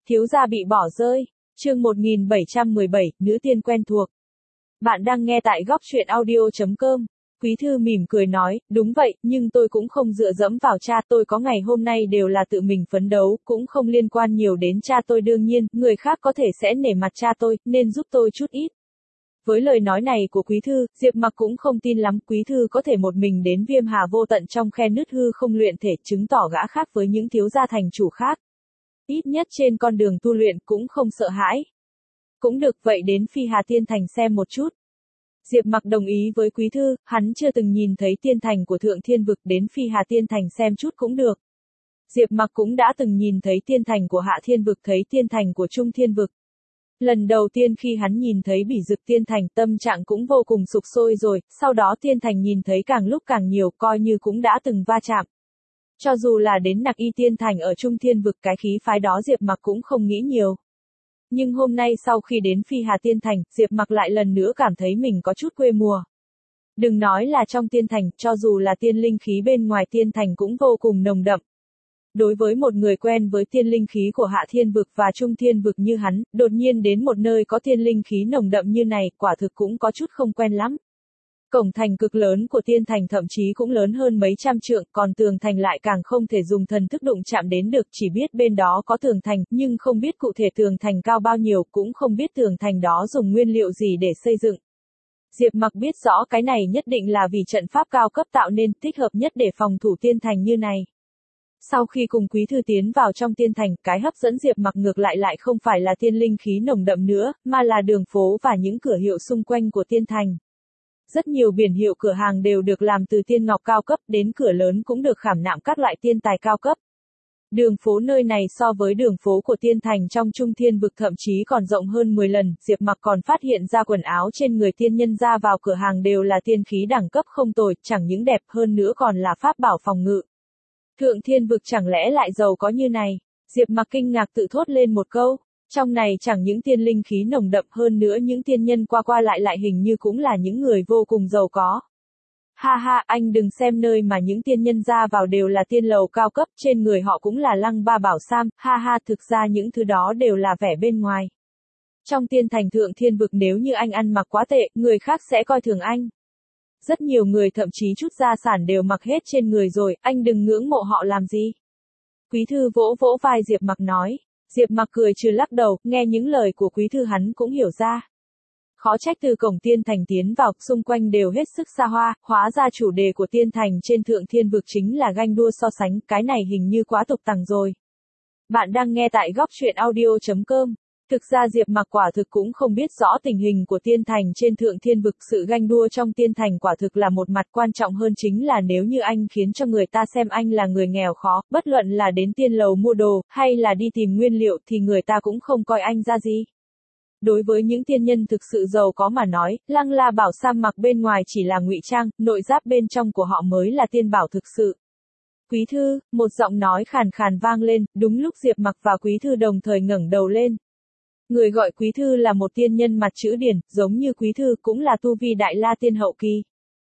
Thiếu gia bị bỏ rơi. Chương 1717, nữ tiên quen thuộc. Bạn đang nghe tại góc truyện audio.com. Quý thư mỉm cười nói, đúng vậy, nhưng tôi cũng không dựa dẫm vào cha, tôi có ngày hôm nay đều là tự mình phấn đấu, cũng không liên quan nhiều đến cha tôi, đương nhiên, người khác có thể sẽ nể mặt cha tôi, nên giúp tôi chút ít. Với lời nói này của Quý thư, Diệp Mặc cũng không tin lắm, Quý thư có thể một mình đến Viêm Hà vô tận trong khe nứt hư không luyện thể, chứng tỏ gã khác với những thiếu gia thành chủ khác. Ít nhất trên con đường tu luyện cũng không sợ hãi. Cũng được, vậy đến Phi Hà Tiên Thành xem một chút. Diệp Mặc đồng ý với Quý thư, hắn chưa từng nhìn thấy tiên thành của Thượng Thiên Vực, đến Phi Hà Tiên Thành xem chút cũng được. Diệp Mặc cũng đã từng nhìn thấy tiên thành của Hạ Thiên Vực, thấy tiên thành của Trung Thiên Vực. Lần đầu tiên khi hắn nhìn thấy Bỉ Dực Tiên Thành, tâm trạng cũng vô cùng sục sôi rồi, sau đó tiên thành nhìn thấy càng lúc càng nhiều, coi như cũng đã từng va chạm. Cho dù là đến Nặc Y Tiên Thành ở Trung Thiên Vực, cái khí phái đó Diệp Mặc cũng không nghĩ nhiều. Nhưng hôm nay sau khi đến Phi Hà Tiên Thành, Diệp Mặc lại lần nữa cảm thấy mình có chút quê mùa. Đừng nói là trong tiên thành, cho dù là tiên linh khí bên ngoài tiên thành cũng vô cùng nồng đậm. Đối với một người quen với tiên linh khí của Hạ Thiên Vực và Trung Thiên Vực như hắn, đột nhiên đến một nơi có tiên linh khí nồng đậm như này, quả thực cũng có chút không quen lắm. Cổng thành cực lớn của tiên thành thậm chí cũng lớn hơn mấy trăm trượng, còn tường thành lại càng không thể dùng thần thức đụng chạm đến được, chỉ biết bên đó có tường thành, nhưng không biết cụ thể tường thành cao bao nhiêu, cũng không biết tường thành đó dùng nguyên liệu gì để xây dựng. Diệp Mặc biết rõ cái này nhất định là vì trận pháp cao cấp tạo nên, thích hợp nhất để phòng thủ tiên thành như này. Sau khi cùng Quý thư tiến vào trong tiên thành, cái hấp dẫn Diệp Mặc ngược lại không phải là tiên linh khí nồng đậm nữa, mà là đường phố và những cửa hiệu xung quanh của tiên thành. Rất nhiều biển hiệu cửa hàng đều được làm từ tiên ngọc cao cấp, đến cửa lớn cũng được khảm nạm các loại tiên tài cao cấp. Đường phố nơi này so với đường phố của tiên thành trong Trung Thiên Vực thậm chí còn rộng hơn 10 lần, Diệp Mặc còn phát hiện ra quần áo trên người tiên nhân ra vào cửa hàng đều là tiên khí đẳng cấp không tồi, chẳng những đẹp hơn nữa còn là pháp bảo phòng ngự. Thượng Thiên Vực chẳng lẽ lại giàu có như này? Diệp Mặc kinh ngạc tự thốt lên một câu. Trong này chẳng những tiên linh khí nồng đậm, hơn nữa những tiên nhân qua lại hình như cũng là những người vô cùng giàu có. Ha ha, anh đừng xem nơi mà những tiên nhân ra vào đều là tiên lầu cao cấp, trên người họ cũng là lăng ba bảo sam, ha ha, thực ra những thứ đó đều là vẻ bên ngoài. Trong tiên thành Thượng Thiên Vực nếu như anh ăn mặc quá tệ, người khác sẽ coi thường anh. Rất nhiều người thậm chí chút gia sản đều mặc hết trên người rồi, anh đừng ngưỡng mộ họ làm gì. Quý thư vỗ vỗ vai Diệp Mặc nói. Diệp Mặc cười trừ lắc đầu, nghe những lời của Quý thư hắn cũng hiểu ra. Khó trách từ cổng tiên thành tiến vào, xung quanh đều hết sức xa hoa, hóa ra chủ đề của tiên thành trên Thượng Thiên Vực chính là ganh đua so sánh, cái này hình như quá tục tằng rồi. Bạn đang nghe tại góc truyện audio.com. Thực ra Diệp Mặc quả thực cũng không biết rõ tình hình của tiên thành trên Thượng Thiên Vực, sự ganh đua trong tiên thành quả thực là một mặt, quan trọng hơn chính là nếu như anh khiến cho người ta xem anh là người nghèo khó, bất luận là đến tiên lầu mua đồ, hay là đi tìm nguyên liệu thì người ta cũng không coi anh ra gì. Đối với những tiên nhân thực sự giàu có mà nói, lăng la bảo sam mặc bên ngoài chỉ là ngụy trang, nội giáp bên trong của họ mới là tiên bảo thực sự. Quý thư, một giọng nói khàn khàn vang lên, đúng lúc Diệp Mặc và Quý thư đồng thời ngẩng đầu lên. Người gọi Quý thư là một tiên nhân mặt chữ điển, giống như Quý thư cũng là tu vi đại la tiên hậu kỳ.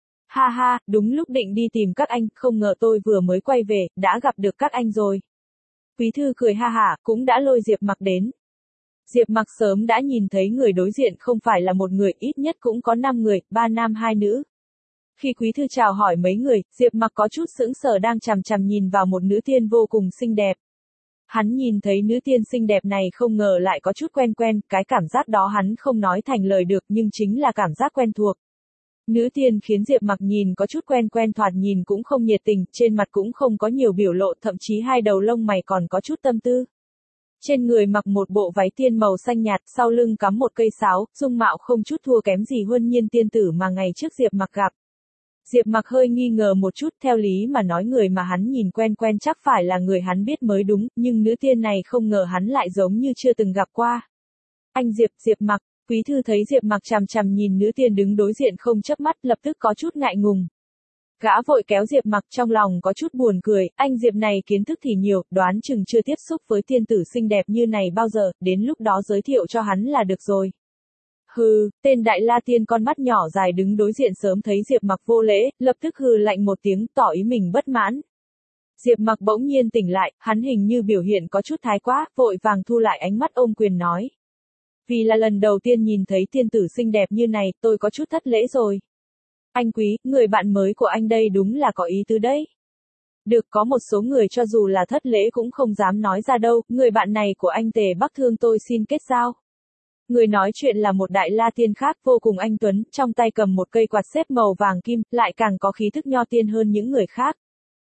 Ha ha, đúng lúc định đi tìm các anh, không ngờ tôi vừa mới quay về, đã gặp được các anh rồi. Quý thư cười ha hả, cũng đã lôi Diệp Mặc đến. Diệp Mặc sớm đã nhìn thấy người đối diện không phải là một người, ít nhất cũng có 5 người, 3 nam 2 nữ. Khi Quý thư chào hỏi mấy người, Diệp Mặc có chút sững sờ đang chằm chằm nhìn vào một nữ tiên vô cùng xinh đẹp. Hắn nhìn thấy nữ tiên xinh đẹp này không ngờ lại có chút quen, cái cảm giác đó hắn không nói thành lời được nhưng chính là cảm giác quen thuộc. Nữ tiên khiến Diệp Mặc nhìn có chút quen, thoạt nhìn cũng không nhiệt tình, trên mặt cũng không có nhiều biểu lộ, thậm chí hai đầu lông mày còn có chút tâm tư. Trên người mặc một bộ váy tiên màu xanh nhạt, sau lưng cắm một cây sáo, dung mạo không chút thua kém gì Huân Nhiên tiên tử mà ngày trước Diệp Mặc gặp. Diệp Mặc hơi nghi ngờ một chút, theo lý mà nói người mà hắn nhìn quen chắc phải là người hắn biết mới đúng, nhưng nữ tiên này không ngờ hắn lại giống như chưa từng gặp qua. Anh Diệp Mặc, Quý thư thấy Diệp Mặc chằm chằm nhìn nữ tiên đứng đối diện không chớp mắt, lập tức có chút ngại ngùng. Gã vội kéo Diệp Mặc, trong lòng có chút buồn cười, anh Diệp này kiến thức thì nhiều, đoán chừng chưa tiếp xúc với tiên tử xinh đẹp như này bao giờ, đến lúc đó giới thiệu cho hắn là được rồi. Hừ, tên đại la tiên con mắt nhỏ dài đứng đối diện sớm thấy Diệp Mặc vô lễ, lập tức hừ lạnh một tiếng tỏ ý mình bất mãn. Diệp Mặc bỗng nhiên tỉnh lại, hắn hình như biểu hiện có chút thái quá, vội vàng thu lại ánh mắt ôm quyền nói. Vì là lần đầu tiên nhìn thấy tiên tử xinh đẹp như này, tôi có chút thất lễ rồi. Anh Quý, người bạn mới của anh đây đúng là có ý tứ đấy. Được, có một số người cho dù là thất lễ cũng không dám nói ra đâu, người bạn này của anh Tề Bắc Thương tôi xin kết giao. Người nói chuyện là một đại la tiên khác vô cùng anh tuấn, trong tay cầm một cây quạt xếp màu vàng kim, lại càng có khí thức nho tiên hơn những người khác.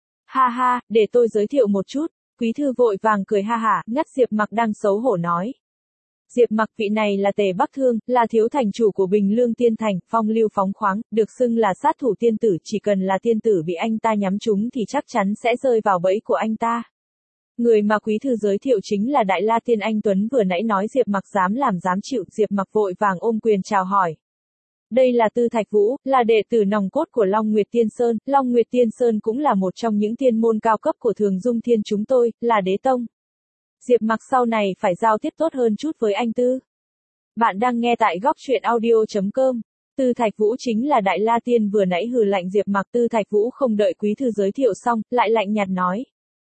Ha ha, để tôi giới thiệu một chút, Quý thư vội vàng cười ha hả, ngắt Diệp Mặc đang xấu hổ nói. Diệp Mặc, vị này là Tề Bắc Thương, là thiếu thành chủ của Bình Lương Tiên Thành, phong lưu phóng khoáng, được xưng là sát thủ tiên tử, chỉ cần là tiên tử bị anh ta nhắm trúng thì chắc chắn sẽ rơi vào bẫy của anh ta. Người mà quý thư giới thiệu chính là Đại La Tiên anh Tuấn vừa nãy nói Diệp Mặc dám làm dám chịu, Diệp Mặc vội vàng ôm quyền chào hỏi. Đây là Tư Thạch Vũ, là đệ tử nòng cốt của Long Nguyệt Tiên Sơn, Long Nguyệt Tiên Sơn cũng là một trong những tiên môn cao cấp của Thường Dung Thiên chúng tôi, là đế tông. Diệp Mặc sau này phải giao tiếp tốt hơn chút với anh Tư. Bạn đang nghe tại góc truyện audio.com. Tư Thạch Vũ chính là Đại La Tiên vừa nãy hừ lạnh Diệp Mặc. Tư Thạch Vũ không đợi quý thư giới thiệu xong, lại lạnh nhạt nói.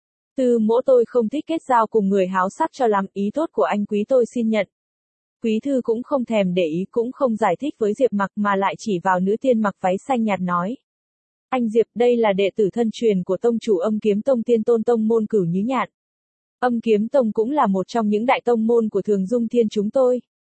Tư mỗ tôi không thích kết giao cùng người háo sắc cho lắm, ý tốt của anh Quý tôi xin nhận. Quý thư cũng không thèm để ý, cũng không giải thích với Diệp Mặc mà lại chỉ vào nữ tiên mặc váy xanh nhạt nói. Anh Diệp, đây là đệ tử thân truyền của tông chủ Âm Kiếm Tông Tiên Tôn Tông môn Cửu Nhứ Nhạn. Âm Kiếm Tông cũng là một trong những đại tông môn của Thường Dung Thiên chúng tôi.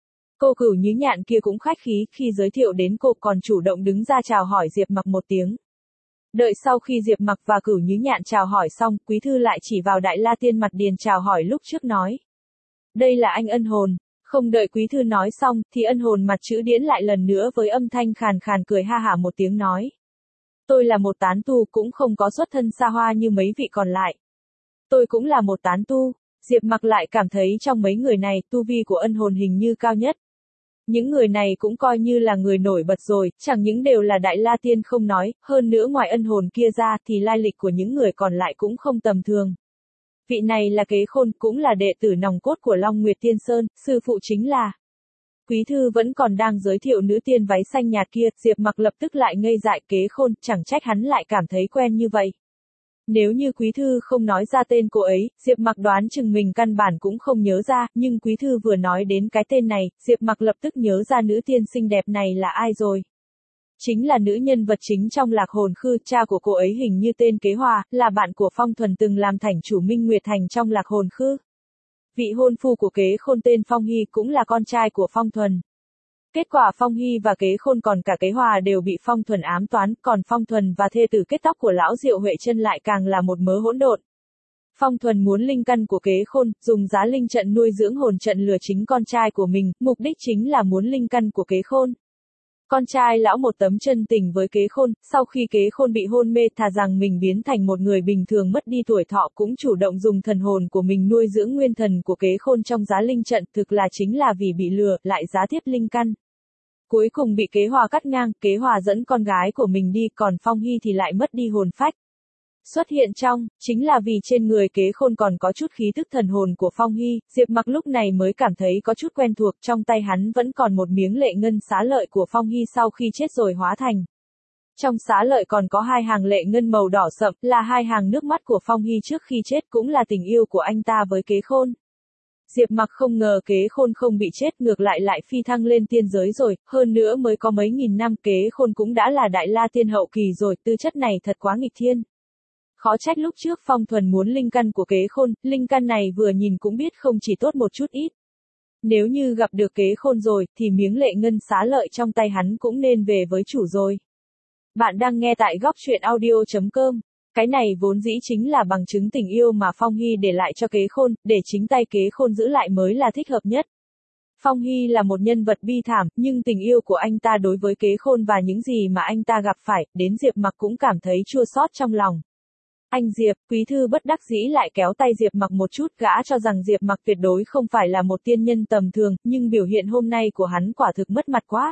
Cô Cửu Nhứ Nhạn kia cũng khách khí, khi giới thiệu đến cô còn chủ động đứng ra chào hỏi Diệp Mặc một tiếng. Đợi sau khi Diệp Mặc và Cửu Nhứ Nhạn chào hỏi xong, quý thư lại chỉ vào Đại La Tiên mặt điền chào hỏi lúc trước nói. Đây là anh Ân Hồn. Không đợi quý thư nói xong, thì Ân Hồn mặt chữ điển lại lần nữa với âm thanh khàn khàn cười ha hả một tiếng nói. Tôi là một tán tu, cũng không có xuất thân xa hoa như mấy vị còn lại. Tôi cũng là một tán tu. Diệp Mặc lại cảm thấy trong mấy người này, tu vi của Ân Hồn hình như cao nhất. Những người này cũng coi như là người nổi bật rồi, chẳng những đều là Đại La Tiên không nói, hơn nữa ngoài Ân Hồn kia ra thì lai lịch của những người còn lại cũng không tầm thường. Vị này là Kế Khôn, cũng là đệ tử nòng cốt của Long Nguyệt Tiên Sơn, sư phụ chính là. Quý thư vẫn còn đang giới thiệu nữ tiên váy xanh nhạt kia, Diệp Mặc lập tức lại ngây dại. Kế Khôn, chẳng trách hắn lại cảm thấy quen như vậy. Nếu như quý thư không nói ra tên cô ấy, Diệp Mặc đoán chừng mình căn bản cũng không nhớ ra, nhưng quý thư vừa nói đến cái tên này, Diệp Mặc lập tức nhớ ra nữ tiên xinh đẹp này là ai rồi. Chính là nữ nhân vật chính trong Lạc Hồn Khư, cha của cô ấy hình như tên Kế Hòa, là bạn của Phong Thuần từng làm thành chủ Minh Nguyệt Thành trong Lạc Hồn Khư. Vị hôn phu của Kế Khôn tên Phong Hy cũng là con trai của Phong Thuần. Kết quả Phong Hy và Kế Khôn còn cả Kế Hòa đều bị Phong Thuần ám toán, còn Phong Thuần và thê tử kết tóc của lão Diệu Huệ Chân lại càng là một mớ hỗn độn. Phong Thuần muốn linh căn của Kế Khôn, dùng giá linh trận nuôi dưỡng hồn trận lừa chính con trai của mình, mục đích chính là muốn linh căn của Kế Khôn. Con trai lão một tấm chân tình với Kế Khôn, sau khi Kế Khôn bị hôn mê thà rằng mình biến thành một người bình thường mất đi tuổi thọ cũng chủ động dùng thần hồn của mình nuôi dưỡng nguyên thần của Kế Khôn trong giá linh trận, thực là chính là vì bị lừa, lại giá tiếp linh căn. Cuối cùng bị Kế Hòa cắt ngang, Kế Hòa dẫn con gái của mình đi, còn Phong Hy thì lại mất đi hồn phách. Xuất hiện trong, chính là vì trên người Kế Khôn còn có chút khí tức thần hồn của Phong Hy, Diệp Mặc lúc này mới cảm thấy có chút quen thuộc, trong tay hắn vẫn còn một miếng lệ ngân xá lợi của Phong Hy sau khi chết rồi hóa thành. Trong xá lợi còn có 2 hàng lệ ngân màu đỏ sậm, là 2 hàng nước mắt của Phong Hy trước khi chết, cũng là tình yêu của anh ta với Kế Khôn. Diệp Mặc không ngờ Kế Khôn không bị chết, ngược lại phi thăng lên tiên giới rồi, hơn nữa mới có mấy nghìn năm Kế Khôn cũng đã là Đại La Tiên hậu kỳ rồi, tư chất này thật quá nghịch thiên. Khó trách lúc trước Phong Thuần muốn linh căn của Kế Khôn, linh căn này vừa nhìn cũng biết không chỉ tốt một chút ít. Nếu như gặp được Kế Khôn rồi, thì miếng lệ ngân xá lợi trong tay hắn cũng nên về với chủ rồi. Bạn đang nghe tại góc truyện audio.com. Cái này vốn dĩ chính là bằng chứng tình yêu mà Phong Hy để lại cho Kế Khôn, để chính tay Kế Khôn giữ lại mới là thích hợp nhất. Phong Hy là một nhân vật bi thảm, nhưng tình yêu của anh ta đối với Kế Khôn và những gì mà anh ta gặp phải, đến Diệp Mặc cũng cảm thấy chua xót trong lòng. Anh Diệp, quý thư bất đắc dĩ lại kéo tay Diệp Mặc một chút, gã cho rằng Diệp Mặc tuyệt đối không phải là một tiên nhân tầm thường, nhưng biểu hiện hôm nay của hắn quả thực mất mặt quá.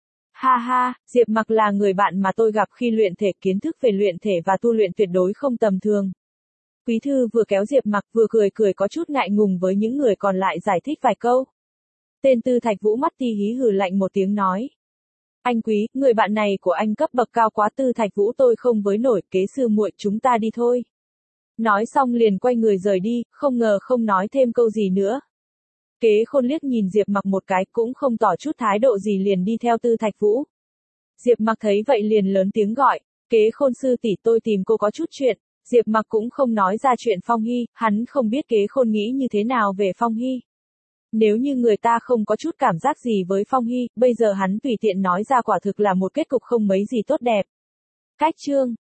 Ha ha, Diệp Mặc là người bạn mà tôi gặp khi luyện thể, kiến thức về luyện thể và tu luyện tuyệt đối không tầm thường. Quý thư vừa kéo Diệp Mặc vừa cười có chút ngại ngùng với những người còn lại giải thích vài câu. Tên Tư Thạch Vũ mắt ti hí hừ lạnh một tiếng nói. Anh Quý, người bạn này của anh cấp bậc cao quá. Tư Thạch Vũ tôi không với nổi, Kế sư muội chúng ta đi thôi. Nói xong liền quay người rời đi, không ngờ không nói thêm câu gì nữa. Kế Khôn liếc nhìn Diệp Mặc một cái, cũng không tỏ chút thái độ gì liền đi theo Tư Thạch Vũ. Diệp Mặc thấy vậy liền lớn tiếng gọi, Kế Khôn sư tỷ, tôi tìm cô có chút chuyện. Diệp Mặc cũng không nói ra chuyện Phong Hy, hắn không biết Kế Khôn nghĩ như thế nào về Phong Hy. Nếu như người ta không có chút cảm giác gì với Phong Hy, bây giờ hắn tùy tiện nói ra quả thực là một kết cục không mấy gì tốt đẹp. Cách chương